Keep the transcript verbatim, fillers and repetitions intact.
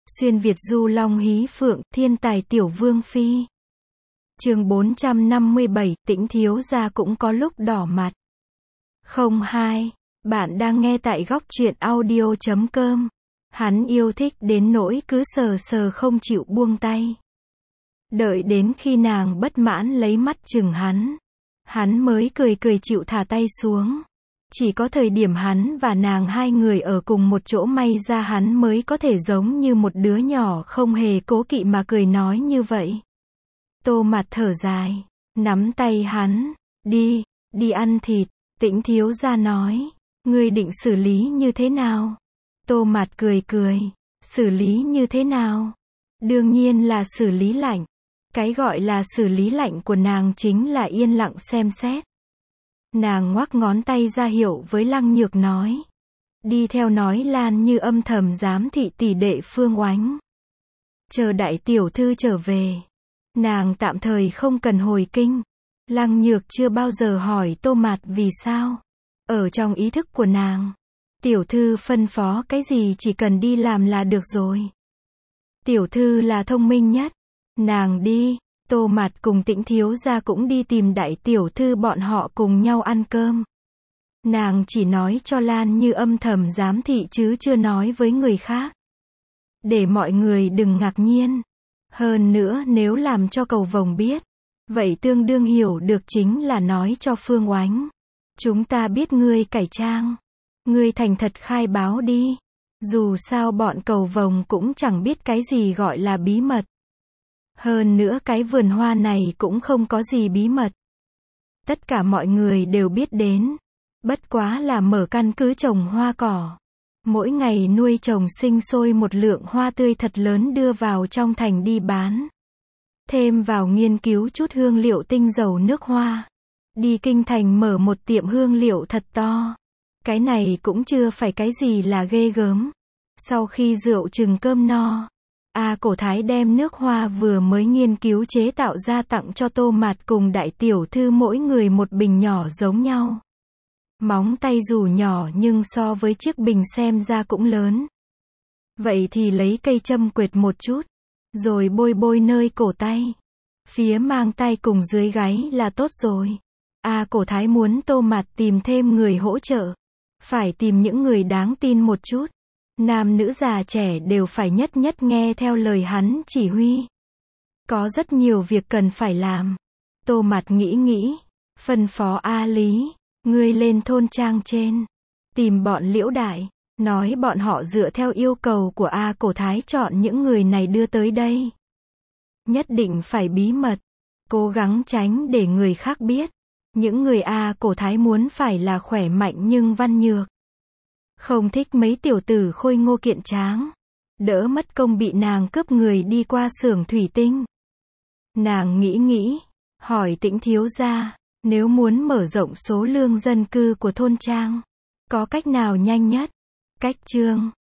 Xuyên Việt du long hí phượng, thiên tài tiểu vương phi. Chương bốn trăm năm mươi bảy, Tĩnh thiếu gia cũng có lúc đỏ mặt. Không hai. Bạn đang nghe tại góc truyện audio chấm com. Hắn yêu thích đến nỗi cứ sờ sờ không chịu buông tay. Đợi đến khi nàng bất mãn lấy mắt chừng hắn, hắn mới cười cười chịu thả tay xuống. Chỉ có thời điểm hắn và nàng hai người ở cùng một chỗ may ra hắn mới có thể giống như một đứa nhỏ không hề cố kỵ mà cười nói như vậy. Tô Mạt thở dài, nắm tay hắn, đi, đi ăn thịt. Tĩnh thiếu gia nói, ngươi định xử lý như thế nào? Tô Mạt cười cười, xử lý như thế nào? Đương nhiên là xử lý lạnh. Cái gọi là xử lý lạnh của nàng chính là yên lặng xem xét. Nàng ngoắc ngón tay ra hiệu với Lăng Nhược nói, đi theo nói Lan Như âm thầm giám thị tỷ đệ Phương Oánh. Chờ đại tiểu thư trở về, nàng tạm thời không cần hồi kinh. Lăng Nhược chưa bao giờ hỏi Tô Mạt vì sao. Ở trong ý thức của nàng, tiểu thư phân phó cái gì chỉ cần đi làm là được rồi. Tiểu thư là thông minh nhất. Nàng đi. Tô Mạt cùng Tĩnh thiếu gia cũng đi tìm đại tiểu thư bọn họ cùng nhau ăn cơm. Nàng chỉ nói cho Lan Như âm thầm giám thị chứ chưa nói với người khác. Để mọi người đừng ngạc nhiên. Hơn nữa nếu làm cho cầu vồng biết, vậy tương đương hiểu được chính là nói cho Phương Oánh. Chúng ta biết ngươi cải trang. Ngươi thành thật khai báo đi. Dù sao bọn cầu vồng cũng chẳng biết cái gì gọi là bí mật. Hơn nữa cái vườn hoa này cũng không có gì bí mật. Tất cả mọi người đều biết đến. Bất quá là mở căn cứ trồng hoa cỏ. Mỗi ngày nuôi trồng sinh sôi một lượng hoa tươi thật lớn đưa vào trong thành đi bán. Thêm vào nghiên cứu chút hương liệu tinh dầu nước hoa. Đi kinh thành mở một tiệm hương liệu thật to. Cái này cũng chưa phải cái gì là ghê gớm. Sau khi rượu chừng cơm no, A Cổ Thái đem nước hoa vừa mới nghiên cứu chế tạo ra tặng cho Tô Mạt cùng đại tiểu thư mỗi người một bình nhỏ giống nhau. Móng tay dù nhỏ nhưng so với chiếc bình xem ra cũng lớn. Vậy thì lấy cây châm quệt một chút, rồi bôi bôi nơi cổ tay, phía mang tay cùng dưới gáy là tốt rồi. A Cổ Thái muốn Tô Mạt tìm thêm người hỗ trợ. Phải tìm những người đáng tin một chút. Nam nữ già trẻ đều phải nhất nhất nghe theo lời hắn chỉ huy. Có rất nhiều việc cần phải làm. Tô Mạt nghĩ nghĩ, phân phó A Lý, ngươi lên thôn trang trên, tìm bọn Liễu Đại, nói bọn họ dựa theo yêu cầu của A Cổ Thái chọn những người này đưa tới đây. Nhất định phải bí mật, cố gắng tránh để người khác biết. Những người A Cổ Thái muốn phải là khỏe mạnh nhưng văn nhược. Không thích mấy tiểu tử khôi ngô kiện tráng. Đỡ mất công bị nàng cướp người đi qua xưởng thủy tinh. Nàng nghĩ nghĩ, hỏi Tĩnh thiếu gia, nếu muốn mở rộng số lượng dân cư của thôn trang, có cách nào nhanh nhất? Cách chương